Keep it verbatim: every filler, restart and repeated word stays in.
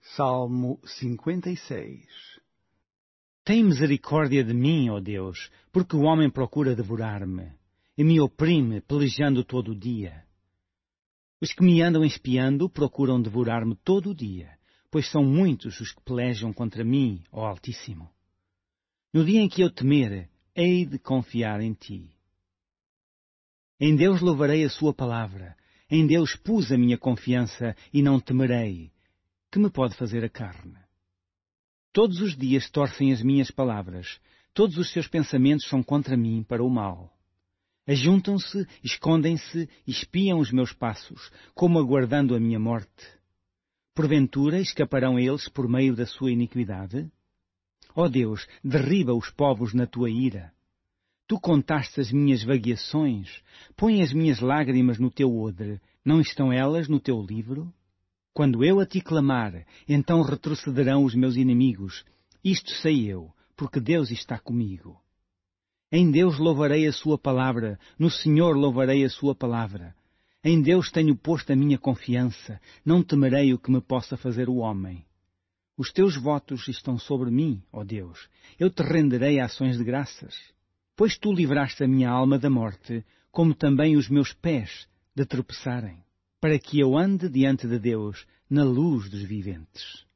Salmo cinquenta e seis. Tem misericórdia de mim, ó Deus, porque o homem procura devorar-me e me oprime, pelejando todo o dia. Os que me andam espiando procuram devorar-me todo o dia, pois são muitos os que pelejam contra mim, ó Altíssimo. No dia em que eu temer, hei de confiar em Ti. Em Deus louvarei a Sua palavra, em Deus pus a minha confiança e não temerei. Que me pode fazer a carne? Todos os dias torcem as minhas palavras, todos os seus pensamentos são contra mim para o mal. Ajuntam-se, escondem-se, espiam os meus passos, como aguardando a minha morte. Porventura escaparão eles por meio da sua iniquidade? Ó Deus, derriba os povos na tua ira. Tu contaste as minhas vagueações, põe as minhas lágrimas no teu odre, não estão elas no teu livro? Quando eu a ti clamar, então retrocederão os meus inimigos. Isto sei eu, porque Deus está comigo. Em Deus louvarei a sua palavra, no Senhor louvarei a sua palavra. Em Deus tenho posto a minha confiança, não temerei o que me possa fazer o homem. Os teus votos estão sobre mim, ó Deus, eu te renderei ações de graças. Pois tu livraste a minha alma da morte, como também os meus pés de tropeçarem, para que eu ande diante de Deus na luz dos viventes.